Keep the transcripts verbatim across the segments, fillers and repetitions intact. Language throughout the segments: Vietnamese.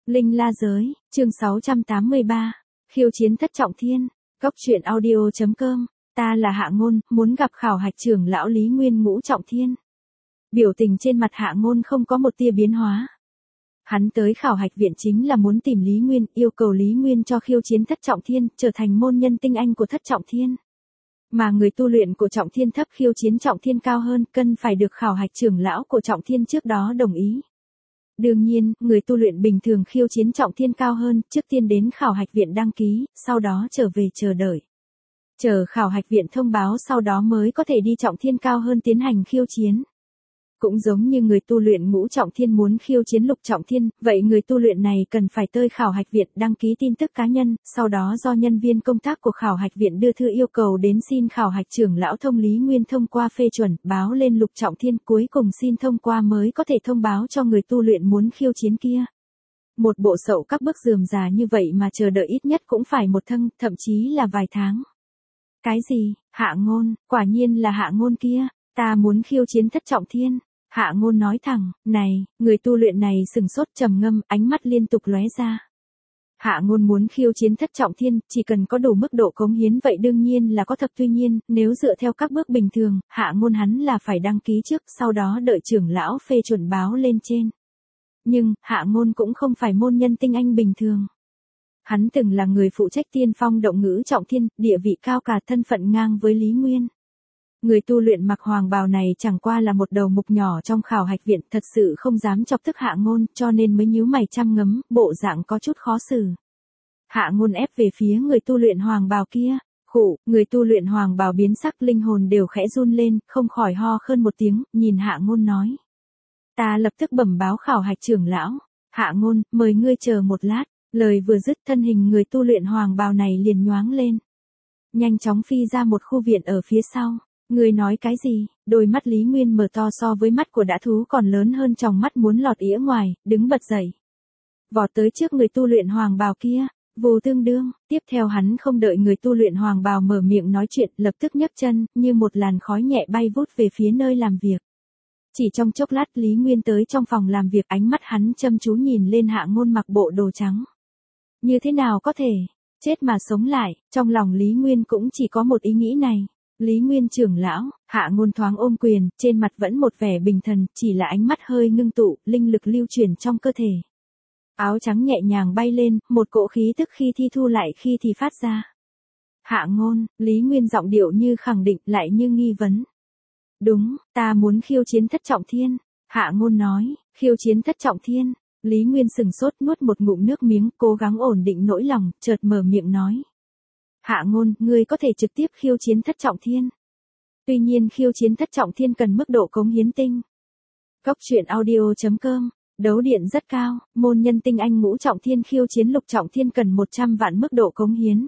Linh La Giới, chương sáu trăm tám mươi ba, khiêu chiến thất trọng thiên, góc truyện audio chấm com, ta là Hạ Ngôn, muốn gặp khảo hạch trưởng lão Lý Nguyên ngũ trọng thiên. Biểu tình trên mặt Hạ Ngôn không có một tia biến hóa. Hắn tới khảo hạch viện chính là muốn tìm Lý Nguyên, yêu cầu Lý Nguyên cho khiêu chiến thất trọng thiên, trở thành môn nhân tinh anh của thất trọng thiên. Mà người tu luyện của trọng thiên thấp khiêu chiến trọng thiên cao hơn, cần phải được khảo hạch trưởng lão của trọng thiên trước đó đồng ý. Đương nhiên, người tu luyện bình thường khiêu chiến trọng thiên cao hơn, trước tiên đến khảo hạch viện đăng ký, sau đó trở về chờ đợi. Chờ khảo hạch viện thông báo sau đó mới có thể đi trọng thiên cao hơn tiến hành khiêu chiến. Cũng giống như người tu luyện ngũ trọng thiên muốn khiêu chiến lục trọng thiên, vậy người tu luyện này cần phải tới khảo hạch viện đăng ký tin tức cá nhân, sau đó do nhân viên công tác của khảo hạch viện đưa thư yêu cầu đến xin khảo hạch trưởng lão thông Lý Nguyên thông qua phê chuẩn, báo lên lục trọng thiên, cuối cùng xin thông qua mới có thể thông báo cho người tu luyện muốn khiêu chiến kia. Một bộ sậu các bước rườm rà như vậy mà chờ đợi ít nhất cũng phải một thân, thậm chí là vài tháng. Cái gì, Hạ Ngôn, quả nhiên là Hạ Ngôn kia, ta muốn khiêu chiến thất trọng thiên. Hạ Ngôn nói thẳng, này, người tu luyện này sừng sốt trầm ngâm, ánh mắt liên tục lóe ra. Hạ Ngôn muốn khiêu chiến thất trọng thiên, chỉ cần có đủ mức độ cống hiến vậy đương nhiên là có thật, tuy nhiên, nếu dựa theo các bước bình thường, Hạ Ngôn hắn là phải đăng ký trước, sau đó đợi trưởng lão phê chuẩn báo lên trên. Nhưng, Hạ Ngôn cũng không phải môn nhân tinh anh bình thường. Hắn từng là người phụ trách tiên phong động ngữ trọng thiên, địa vị cao cả, thân phận ngang với Lý Nguyên. Người tu luyện mặc hoàng bào này chẳng qua là một đầu mục nhỏ trong khảo hạch viện, thật sự không dám chọc tức Hạ Ngôn, cho nên mới nhíu mày chăm ngấm, bộ dạng có chút khó xử. Hạ Ngôn ép về phía người tu luyện hoàng bào kia, khụ, người tu luyện hoàng bào biến sắc, linh hồn đều khẽ run lên, không khỏi ho khơn một tiếng, nhìn Hạ Ngôn nói. Ta lập tức bẩm báo khảo hạch trưởng lão. Hạ Ngôn, mời ngươi chờ một lát. Lời vừa dứt, thân hình người tu luyện hoàng bào này liền nhoáng lên. Nhanh chóng phi ra một khu viện ở phía sau. Ngươi nói cái gì? Đôi mắt Lý Nguyên mở to so với mắt của dã thú còn lớn hơn, tròng mắt muốn lọt ỉa ngoài, đứng bật dậy. Vọt tới trước người tu luyện hoàng bào kia, vù tương đương, tiếp theo hắn không đợi người tu luyện hoàng bào mở miệng nói chuyện, lập tức nhấc chân, như một làn khói nhẹ bay vút về phía nơi làm việc. Chỉ trong chốc lát Lý Nguyên tới trong phòng làm việc, ánh mắt hắn chăm chú nhìn lên Hạ Ngôn mặc bộ đồ trắng. Như thế nào có thể, chết mà sống lại, trong lòng Lý Nguyên cũng chỉ có một ý nghĩ này. Lý Nguyên trưởng lão, Hạ Ngôn thoáng ôm quyền, trên mặt vẫn một vẻ bình thần, chỉ là ánh mắt hơi ngưng tụ, linh lực lưu chuyển trong cơ thể. Áo trắng nhẹ nhàng bay lên, một cỗ khí tức khi thi thu lại khi thì phát ra. Hạ Ngôn, Lý Nguyên giọng điệu như khẳng định lại như nghi vấn. Đúng, ta muốn khiêu chiến thất trọng thiên. Hạ Ngôn nói, khiêu chiến thất trọng thiên. Lý Nguyên sừng sốt, nuốt một ngụm nước miếng, cố gắng ổn định nỗi lòng, chợt mở miệng nói. Hạ Ngôn, ngươi có thể trực tiếp khiêu chiến thất trọng thiên. Tuy nhiên khiêu chiến thất trọng thiên cần mức độ cống hiến tinh. Góc truyện audio chấm com, đấu điện rất cao, môn nhân tinh anh ngũ trọng thiên khiêu chiến lục trọng thiên cần một trăm vạn mức độ cống hiến.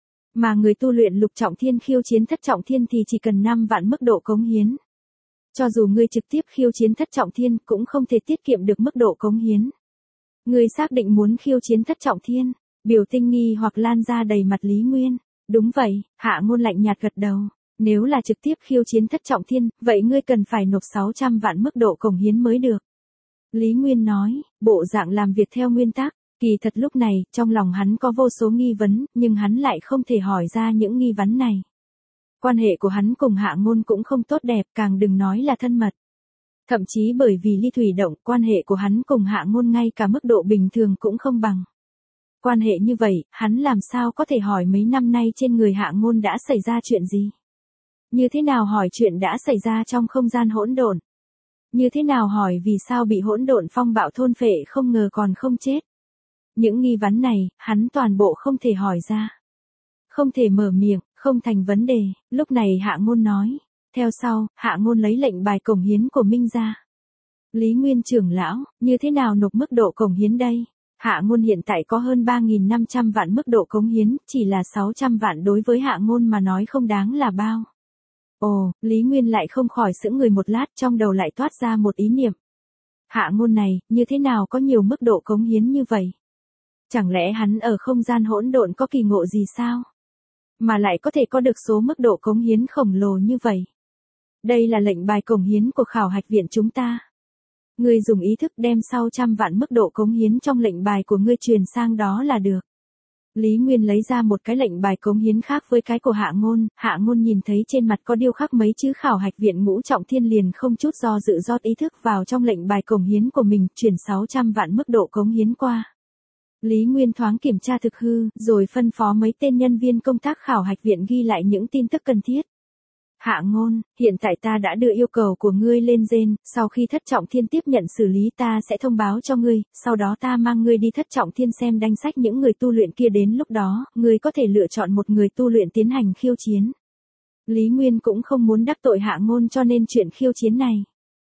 Mà người tu luyện lục trọng thiên khiêu chiến thất trọng thiên thì chỉ cần năm vạn mức độ cống hiến. Cho dù ngươi trực tiếp khiêu chiến thất trọng thiên cũng không thể tiết kiệm được mức độ cống hiến. Ngươi xác định muốn khiêu chiến thất trọng thiên? Biểu tinh nghi hoặc lan ra đầy mặt Lý Nguyên. Đúng vậy, Hạ Ngôn lạnh nhạt gật đầu. Nếu là trực tiếp khiêu chiến thất trọng thiên, vậy ngươi cần phải nộp sáu trăm vạn mức độ cống hiến mới được. Lý Nguyên nói, bộ dạng làm việc theo nguyên tắc. Kỳ thật lúc này, trong lòng hắn có vô số nghi vấn, nhưng hắn lại không thể hỏi ra những nghi vấn này. Quan hệ của hắn cùng Hạ Ngôn cũng không tốt đẹp, càng đừng nói là thân mật. Thậm chí bởi vì ly thủy động, quan hệ của hắn cùng Hạ Ngôn ngay cả mức độ bình thường cũng không bằng. Quan hệ như vậy, hắn làm sao có thể hỏi mấy năm nay trên người Hạ Ngôn đã xảy ra chuyện gì? Như thế nào hỏi chuyện đã xảy ra trong không gian hỗn độn? Như thế nào hỏi vì sao bị hỗn độn phong bạo thôn phệ không ngờ còn không chết? Những nghi vấn này, hắn toàn bộ không thể hỏi ra. Không thể mở miệng, không thành vấn đề, lúc này Hạ Ngôn nói. Theo sau, Hạ Ngôn lấy lệnh bài cống hiến của Minh ra. Lý Nguyên trưởng lão, như thế nào nộp mức độ cống hiến đây? Hạ Ngôn hiện tại có hơn ba nghìn năm trăm vạn mức độ cống hiến, chỉ là sáu trăm vạn đối với Hạ Ngôn mà nói không đáng là bao. Ồ, Lý Nguyên lại không khỏi sững người một lát, trong đầu lại toát ra một ý niệm. Hạ Ngôn này, như thế nào có nhiều mức độ cống hiến như vậy? Chẳng lẽ hắn ở không gian hỗn độn có kỳ ngộ gì sao? Mà lại có thể có được số mức độ cống hiến khổng lồ như vậy. Đây là lệnh bài cống hiến của khảo hạch viện chúng ta. Ngươi dùng ý thức đem sau trăm vạn mức độ cống hiến trong lệnh bài của ngươi truyền sang đó là được. Lý Nguyên lấy ra một cái lệnh bài cống hiến khác với cái của Hạ Ngôn, Hạ Ngôn nhìn thấy trên mặt có điêu khắc mấy chữ khảo hạch viện ngũ trọng thiên liền không chút do dự rót ý thức vào trong lệnh bài cống hiến của mình, chuyển sáu trăm vạn mức độ cống hiến qua. Lý Nguyên thoáng kiểm tra thực hư, rồi phân phó mấy tên nhân viên công tác khảo hạch viện ghi lại những tin tức cần thiết. Hạ Ngôn, hiện tại ta đã đưa yêu cầu của ngươi lên gen, sau khi thất trọng thiên tiếp nhận xử lý ta sẽ thông báo cho ngươi, sau đó ta mang ngươi đi thất trọng thiên xem danh sách những người tu luyện kia, đến lúc đó, ngươi có thể lựa chọn một người tu luyện tiến hành khiêu chiến. Lý Nguyên cũng không muốn đắc tội Hạ Ngôn cho nên chuyện khiêu chiến này.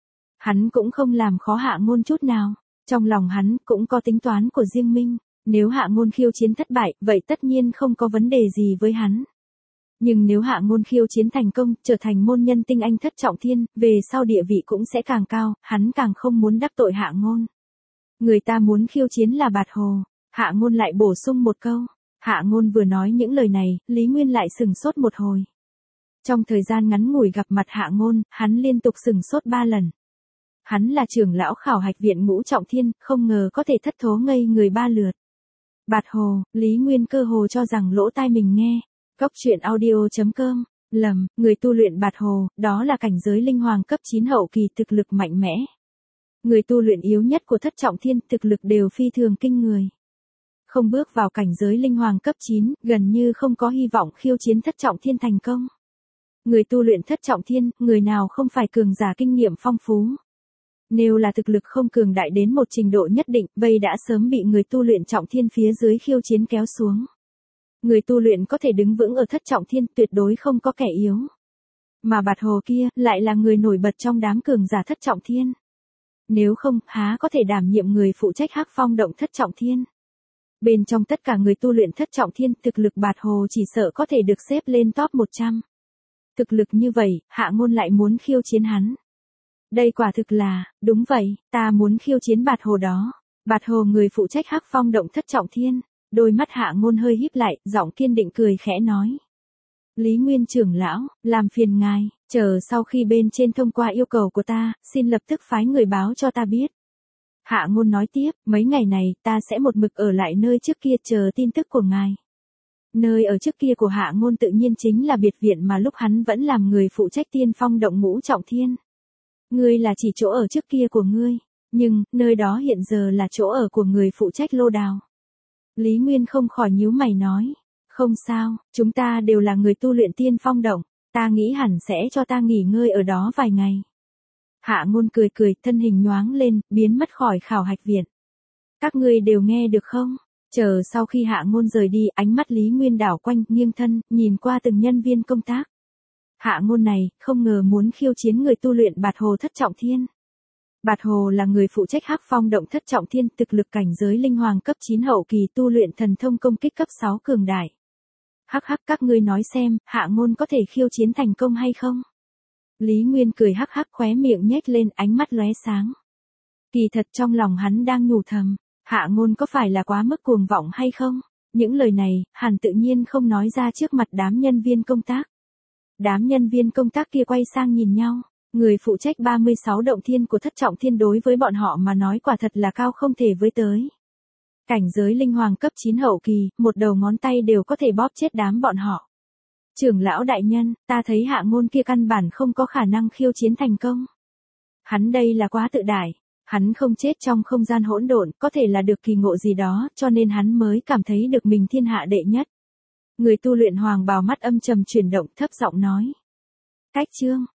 Hắn cũng không làm khó Hạ Ngôn chút nào, trong lòng hắn cũng có tính toán của riêng mình, nếu Hạ Ngôn khiêu chiến thất bại, vậy tất nhiên không có vấn đề gì với hắn. Nhưng nếu Hạ Ngôn khiêu chiến thành công, trở thành môn nhân tinh anh thất trọng thiên, về sau địa vị cũng sẽ càng cao, hắn càng không muốn đắc tội Hạ Ngôn. Người ta muốn khiêu chiến là Bạt Hồ, Hạ Ngôn lại bổ sung một câu. Hạ Ngôn vừa nói những lời này, Lý Nguyên lại sừng sốt một hồi. Trong thời gian ngắn ngủi gặp mặt Hạ Ngôn, hắn liên tục sừng sốt ba lần. Hắn là trưởng lão khảo hạch viện ngũ trọng thiên, không ngờ có thể thất thố ngây người ba lượt. Bạt Hồ, Lý Nguyên cơ hồ cho rằng lỗ tai mình nghe. Góc truyện audio chấm com, lầm, người tu luyện Bạt Hồ, đó là cảnh giới linh hoàng cấp chín hậu kỳ thực lực mạnh mẽ. Người tu luyện yếu nhất của thất trọng thiên thực lực đều phi thường kinh người. Không bước vào cảnh giới linh hoàng cấp chín, gần như không có hy vọng khiêu chiến thất trọng thiên thành công. Người tu luyện thất trọng thiên, người nào không phải cường giả kinh nghiệm phong phú. Nếu là thực lực không cường đại đến một trình độ nhất định, bây đã sớm bị người tu luyện trọng thiên phía dưới khiêu chiến kéo xuống. Người tu luyện có thể đứng vững ở thất trọng thiên tuyệt đối không có kẻ yếu. Mà Bạt Hồ kia, lại là người nổi bật trong đám cường giả thất trọng thiên. Nếu không, há có thể đảm nhiệm người phụ trách Hắc Phong động thất trọng thiên. Bên trong tất cả người tu luyện thất trọng thiên, thực lực Bạt Hồ chỉ sợ có thể được xếp lên top một trăm. Thực lực như vậy, Hạ Ngôn lại muốn khiêu chiến hắn. Đây quả thực là, đúng vậy, ta muốn khiêu chiến Bạt Hồ đó. Bạt Hồ người phụ trách Hắc Phong động thất trọng thiên. Đôi mắt Hạ Ngôn hơi híp lại, giọng kiên định cười khẽ nói. Lý Nguyên trưởng lão, làm phiền ngài, chờ sau khi bên trên thông qua yêu cầu của ta, xin lập tức phái người báo cho ta biết. Hạ Ngôn nói tiếp, mấy ngày này, ta sẽ một mực ở lại nơi trước kia chờ tin tức của ngài. Nơi ở trước kia của Hạ Ngôn tự nhiên chính là biệt viện mà lúc hắn vẫn làm người phụ trách Tiên Phong động ngũ trọng thiên. Ngươi là chỉ chỗ ở trước kia của ngươi, nhưng, nơi đó hiện giờ là chỗ ở của người phụ trách Lô Đào. Lý Nguyên không khỏi nhíu mày nói, không sao, chúng ta đều là người tu luyện Tiên Phong động, ta nghĩ hẳn sẽ cho ta nghỉ ngơi ở đó vài ngày. Hạ Ngôn cười cười, thân hình nhoáng lên, biến mất khỏi khảo hạch viện. Các ngươi đều nghe được không? Chờ sau khi Hạ Ngôn rời đi, ánh mắt Lý Nguyên đảo quanh, nghiêng thân, nhìn qua từng nhân viên công tác. Hạ Ngôn này, không ngờ muốn khiêu chiến người tu luyện Bạt Hồ thất trọng thiên. Bạt Hồ là người phụ trách Hắc Phong động thất trọng thiên, thực lực cảnh giới linh hoàng cấp chín hậu kỳ, tu luyện thần thông công kích cấp sáu cường đại. Hắc hắc, các ngươi nói xem, Hạ Ngôn có thể khiêu chiến thành công hay không? Lý Nguyên cười hắc hắc, khóe miệng nhếch lên, ánh mắt lóe sáng. Kỳ thật trong lòng hắn đang nhủ thầm, Hạ Ngôn có phải là quá mức cuồng vọng hay không? Những lời này, hẳn tự nhiên không nói ra trước mặt đám nhân viên công tác. Đám nhân viên công tác kia quay sang nhìn nhau. Người phụ trách ba mươi sáu động thiên của thất trọng thiên đối với bọn họ mà nói quả thật là cao không thể với tới. Cảnh giới linh hoàng cấp chín hậu kỳ, một đầu ngón tay đều có thể bóp chết đám bọn họ. Trưởng lão đại nhân, ta thấy Hạ Ngôn kia căn bản không có khả năng khiêu chiến thành công. Hắn đây là quá tự đại, hắn không chết trong không gian hỗn độn, có thể là được kỳ ngộ gì đó, cho nên hắn mới cảm thấy được mình thiên hạ đệ nhất. Người tu luyện hoàng bào mắt âm trầm chuyển động, thấp giọng nói. Cách chương